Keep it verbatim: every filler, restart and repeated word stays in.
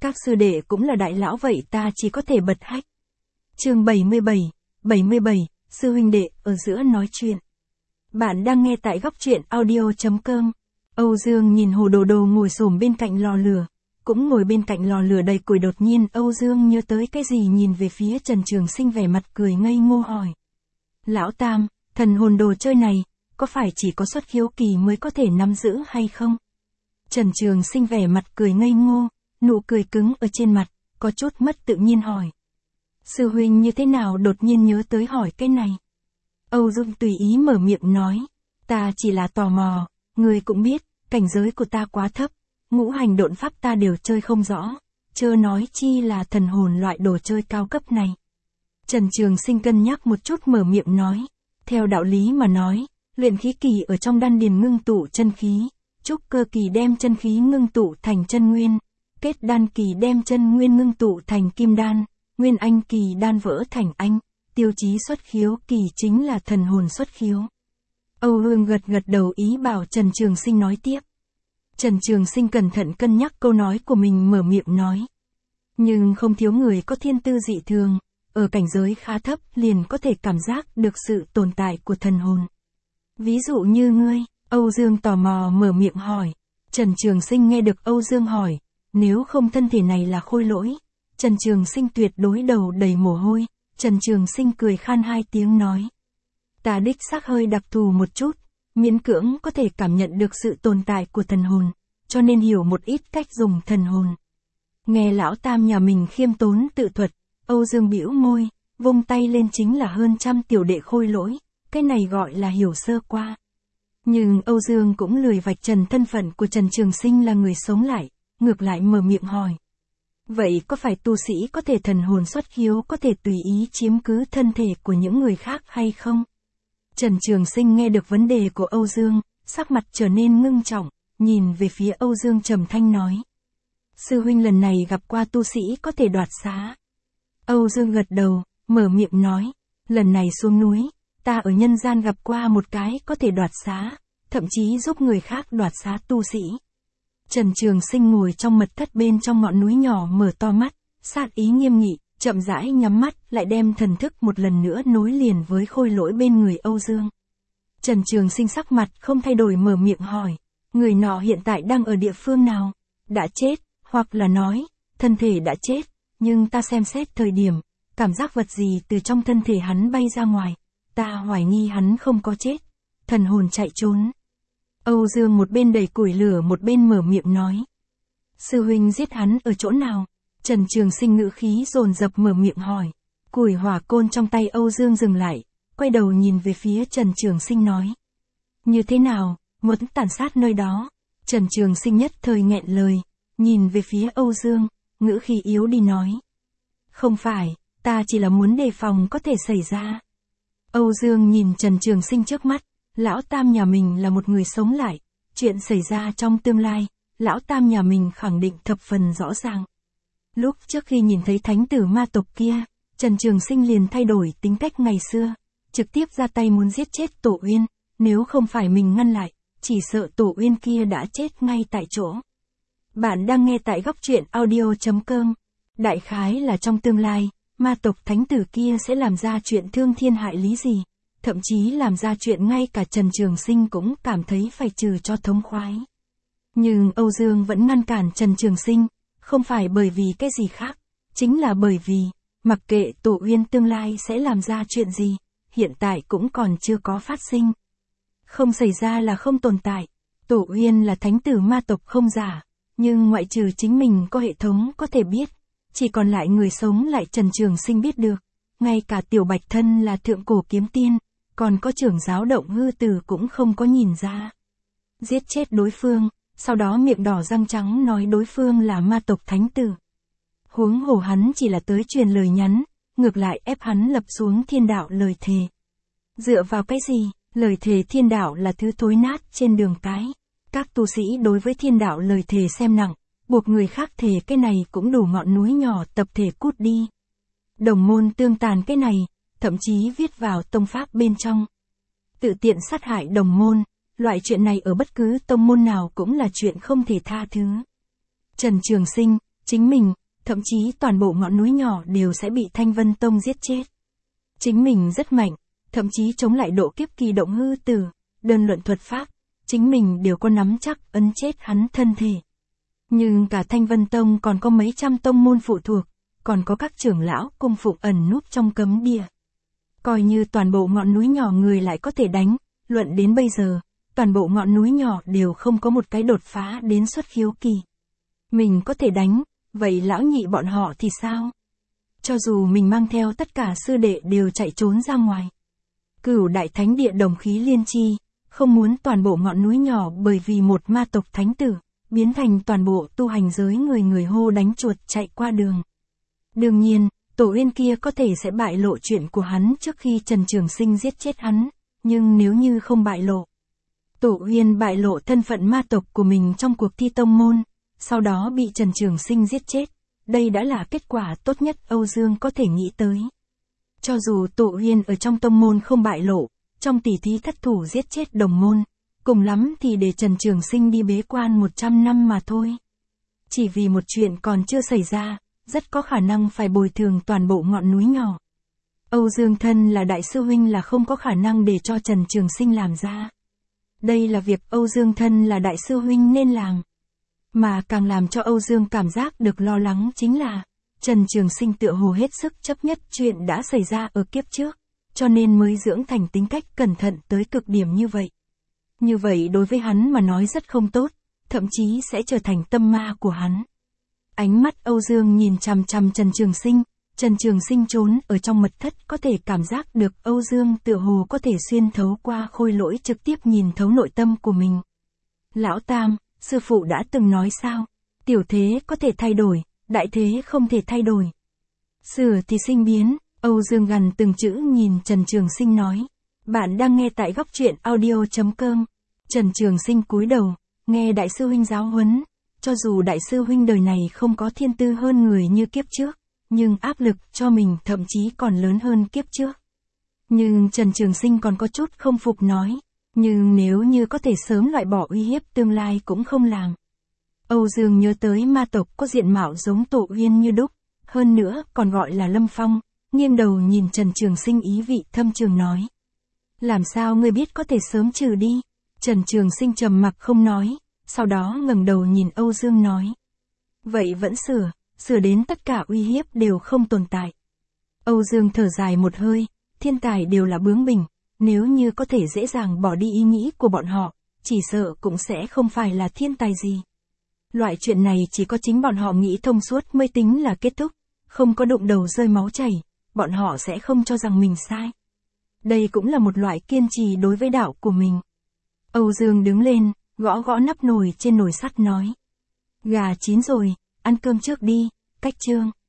Các sư đệ cũng là đại lão vậy ta chỉ có thể bật hách. Chương bảy mươi bảy, bảy mươi bảy, sư huynh đệ ở giữa nói chuyện. Bạn đang nghe tại góc truyện audio chấm com. Âu Dương nhìn Hồ Đồ Đồ ngồi xổm bên cạnh lò lửa, cũng ngồi bên cạnh lò lửa đầy củi, đột nhiên Âu Dương nhớ tới cái gì, nhìn về phía Trần Trường Sinh vẻ mặt cười ngây ngô hỏi. Lão Tam, thần hồn đồ chơi này, có phải chỉ có xuất khiếu kỳ mới có thể nắm giữ hay không? Trần Trường Sinh vẻ mặt cười ngây ngô, nụ cười cứng ở trên mặt, có chút mất tự nhiên hỏi. Sư huynh như thế nào đột nhiên nhớ tới hỏi cái này? Âu Dương tùy ý mở miệng nói. Ta chỉ là tò mò, người cũng biết, cảnh giới của ta quá thấp, ngũ hành độn pháp ta đều chơi không rõ, chớ nói chi là thần hồn loại đồ chơi cao cấp này. Trần Trường Sinh cân nhắc một chút mở miệng nói. Theo đạo lý mà nói, luyện khí kỳ ở trong đan điền ngưng tụ chân khí, trúc cơ kỳ đem chân khí ngưng tụ thành chân nguyên, kết đan kỳ đem chân nguyên ngưng tụ thành kim đan, nguyên anh kỳ đan vỡ thành anh, tiêu chí xuất khiếu kỳ chính là thần hồn xuất khiếu. Âu Hương gật gật đầu ý bảo Trần Trường Sinh nói tiếp. Trần Trường Sinh cẩn thận cân nhắc câu nói của mình mở miệng nói. Nhưng không thiếu người có thiên tư dị thường, ở cảnh giới khá thấp liền có thể cảm giác được sự tồn tại của thần hồn. Ví dụ như ngươi, Âu Dương tò mò mở miệng hỏi. Trần Trường Sinh nghe được Âu Dương hỏi, nếu không thân thể này là khôi lỗi, Trần Trường Sinh tuyệt đối đầu đầy mồ hôi. Trần Trường Sinh cười khan hai tiếng nói. Ta đích xác hơi đặc thù một chút, miễn cưỡng có thể cảm nhận được sự tồn tại của thần hồn, cho nên hiểu một ít cách dùng thần hồn. Nghe lão Tam nhà mình khiêm tốn tự thuật, Âu Dương bĩu môi, vung tay lên chính là hơn trăm tiểu đệ khôi lỗi, cái này gọi là hiểu sơ qua. Nhưng Âu Dương cũng lười vạch trần thân phận của Trần Trường Sinh là người sống lại, ngược lại mở miệng hỏi. Vậy có phải tu sĩ có thể thần hồn xuất khiếu có thể tùy ý chiếm cứ thân thể của những người khác hay không? Trần Trường Sinh nghe được vấn đề của Âu Dương, sắc mặt trở nên ngưng trọng, nhìn về phía Âu Dương trầm thanh nói. Sư huynh lần này gặp qua tu sĩ có thể đoạt xá. Âu Dương gật đầu, mở miệng nói. Lần này xuống núi, ta ở nhân gian gặp qua một cái có thể đoạt xá, thậm chí giúp người khác đoạt xá tu sĩ. Trần Trường Sinh ngồi trong mật thất bên trong ngọn núi nhỏ mở to mắt, sát ý nghiêm nghị, chậm rãi nhắm mắt, lại đem thần thức một lần nữa nối liền với khôi lỗi bên người Âu Dương. Trần Trường Sinh sắc mặt không thay đổi mở miệng hỏi, người nọ hiện tại đang ở địa phương nào? Đã chết, hoặc là nói, thân thể đã chết, nhưng ta xem xét thời điểm, cảm giác vật gì từ trong thân thể hắn bay ra ngoài, ta hoài nghi hắn không có chết, thần hồn chạy trốn. Âu Dương một bên đẩy củi lửa một bên mở miệng nói. Sư huynh giết hắn ở chỗ nào? Trần Trường Sinh ngữ khí dồn dập mở miệng hỏi. Củi hỏa côn trong tay Âu Dương dừng lại, quay đầu nhìn về phía Trần Trường Sinh nói. Như thế nào, muốn tàn sát nơi đó? Trần Trường Sinh nhất thời nghẹn lời, nhìn về phía Âu Dương, ngữ khí yếu đi nói. Không phải, ta chỉ là muốn đề phòng có thể xảy ra. Âu Dương nhìn Trần Trường Sinh trước mắt. Lão Tam nhà mình là một người sống lại, chuyện xảy ra trong tương lai, Lão Tam nhà mình khẳng định thập phần rõ ràng. Lúc trước khi nhìn thấy thánh tử ma tộc kia, Trần Trường Sinh liền thay đổi tính cách ngày xưa, trực tiếp ra tay muốn giết chết Tổ Uyên, nếu không phải mình ngăn lại, chỉ sợ Tổ Uyên kia đã chết ngay tại chỗ. Bạn đang nghe tại góc truyện audio chấm com. Đại khái là trong tương lai, ma tộc thánh tử kia sẽ làm ra chuyện thương thiên hại lý gì. Thậm chí làm ra chuyện ngay cả Trần Trường Sinh cũng cảm thấy phải trừ cho thống khoái. Nhưng Âu Dương vẫn ngăn cản Trần Trường Sinh, không phải bởi vì cái gì khác, chính là bởi vì, mặc kệ Tổ Uyên tương lai sẽ làm ra chuyện gì, hiện tại cũng còn chưa có phát sinh. Không xảy ra là không tồn tại, Tổ Uyên là thánh tử ma tộc không giả, nhưng ngoại trừ chính mình có hệ thống có thể biết, chỉ còn lại người sống lại Trần Trường Sinh biết được, ngay cả Tiểu Bạch Thân là thượng cổ kiếm tiên. Còn có trưởng giáo Động Hư Tử cũng không có nhìn ra. Giết chết đối phương, sau đó miệng đỏ răng trắng nói đối phương là ma tộc thánh tử. Huống hồ hắn chỉ là tới truyền lời nhắn, ngược lại ép hắn lập xuống thiên đạo lời thề. Dựa vào cái gì, lời thề thiên đạo là thứ thối nát trên đường cái. Các tu sĩ đối với thiên đạo lời thề xem nặng, buộc người khác thề cái này cũng đủ ngọn núi nhỏ tập thể cút đi. Đồng môn tương tàn cái này, thậm chí viết vào tông pháp bên trong. Tự tiện sát hại đồng môn, loại chuyện này ở bất cứ tông môn nào cũng là chuyện không thể tha thứ. Trần Trường Sinh, Chính mình, thậm chí toàn bộ ngọn núi nhỏ đều sẽ bị Thanh Vân Tông giết chết. Chính mình rất mạnh, thậm chí chống lại độ kiếp kỳ động hư tử, đơn luận thuật pháp, chính mình đều có nắm chắc ấn chết hắn thân thể. Nhưng cả Thanh Vân Tông còn có mấy trăm tông môn phụ thuộc, còn có các trưởng lão cung phụng ẩn núp trong cấm địa. Coi như toàn bộ ngọn núi nhỏ người lại có thể đánh, luận đến bây giờ, toàn bộ ngọn núi nhỏ đều không có một cái đột phá đến xuất khiếu kỳ. Mình có thể đánh, vậy lão nhị bọn họ thì sao? Cho dù mình mang theo tất cả sư đệ đều chạy trốn ra ngoài. Cửu đại thánh địa đồng khí liên chi, không muốn toàn bộ ngọn núi nhỏ bởi vì một ma tộc thánh tử, biến thành toàn bộ tu hành giới người người hô đánh chuột chạy qua đường. Đương nhiên, Tổ Uyên kia có thể sẽ bại lộ chuyện của hắn trước khi Trần Trường Sinh giết chết hắn, nhưng nếu như không bại lộ. Tổ Uyên bại lộ thân phận ma tộc của mình trong cuộc thi tông môn, sau đó bị Trần Trường Sinh giết chết, đây đã là kết quả tốt nhất Âu Dương có thể nghĩ tới. Cho dù Tổ Uyên ở trong tông môn không bại lộ, trong tỷ thí thất thủ giết chết đồng môn, cùng lắm thì để Trần Trường Sinh đi bế quan một trăm năm mà thôi. Chỉ vì một chuyện còn chưa xảy ra, rất có khả năng phải bồi thường toàn bộ ngọn núi nhỏ. Âu Dương thân là đại sư huynh là không có khả năng để cho Trần Trường Sinh làm ra. Đây là việc Âu Dương thân là đại sư huynh nên làm. Mà càng làm cho Âu Dương cảm giác được lo lắng chính là, Trần Trường Sinh tựa hồ hết sức chấp nhất chuyện đã xảy ra ở kiếp trước, cho nên mới dưỡng thành tính cách cẩn thận tới cực điểm như vậy. Như vậy đối với hắn mà nói rất không tốt, thậm chí sẽ trở thành tâm ma của hắn. Ánh mắt Âu Dương nhìn chằm chằm Trần Trường Sinh, Trần Trường Sinh trốn ở trong mật thất có thể cảm giác được Âu Dương tựa hồ có thể xuyên thấu qua khôi lỗi trực tiếp nhìn thấu nội tâm của mình. Lão Tam, sư phụ đã từng nói sao? Tiểu thế có thể thay đổi, đại thế không thể thay đổi. Sửa thì sinh biến, Âu Dương gần từng chữ nhìn Trần Trường Sinh nói. Bạn đang nghe tại góc truyện audio chấm com. Trần Trường Sinh cúi đầu, nghe đại sư huynh giáo huấn. Cho dù đại sư huynh đời này không có thiên tư hơn người như kiếp trước, nhưng áp lực cho mình thậm chí còn lớn hơn kiếp trước. Nhưng Trần Trường Sinh còn có chút không phục nói, nhưng nếu như có thể sớm loại bỏ uy hiếp tương lai cũng không làm. Âu Dương nhớ tới ma tộc có diện mạo giống Tổ Uyên như đúc, hơn nữa còn gọi là Lâm Phong, nghiêng đầu nhìn Trần Trường Sinh ý vị thâm trường nói. Làm sao ngươi biết có thể sớm trừ đi? Trần Trường Sinh trầm mặc không nói, sau đó ngẩng đầu nhìn Âu Dương nói. Vậy vẫn sửa, sửa đến tất cả uy hiếp đều không tồn tại. Âu Dương thở dài một hơi, thiên tài đều là bướng bỉnh, nếu như có thể dễ dàng bỏ đi ý nghĩ của bọn họ, chỉ sợ cũng sẽ không phải là thiên tài gì. Loại chuyện này chỉ có chính bọn họ nghĩ thông suốt mới tính là kết thúc, không có đụng đầu rơi máu chảy, bọn họ sẽ không cho rằng mình sai. Đây cũng là một loại kiên trì đối với đạo của mình. Âu Dương đứng lên, gõ gõ nắp nồi trên nồi sắt nói. Gà chín rồi, ăn cơm trước đi, cách chương.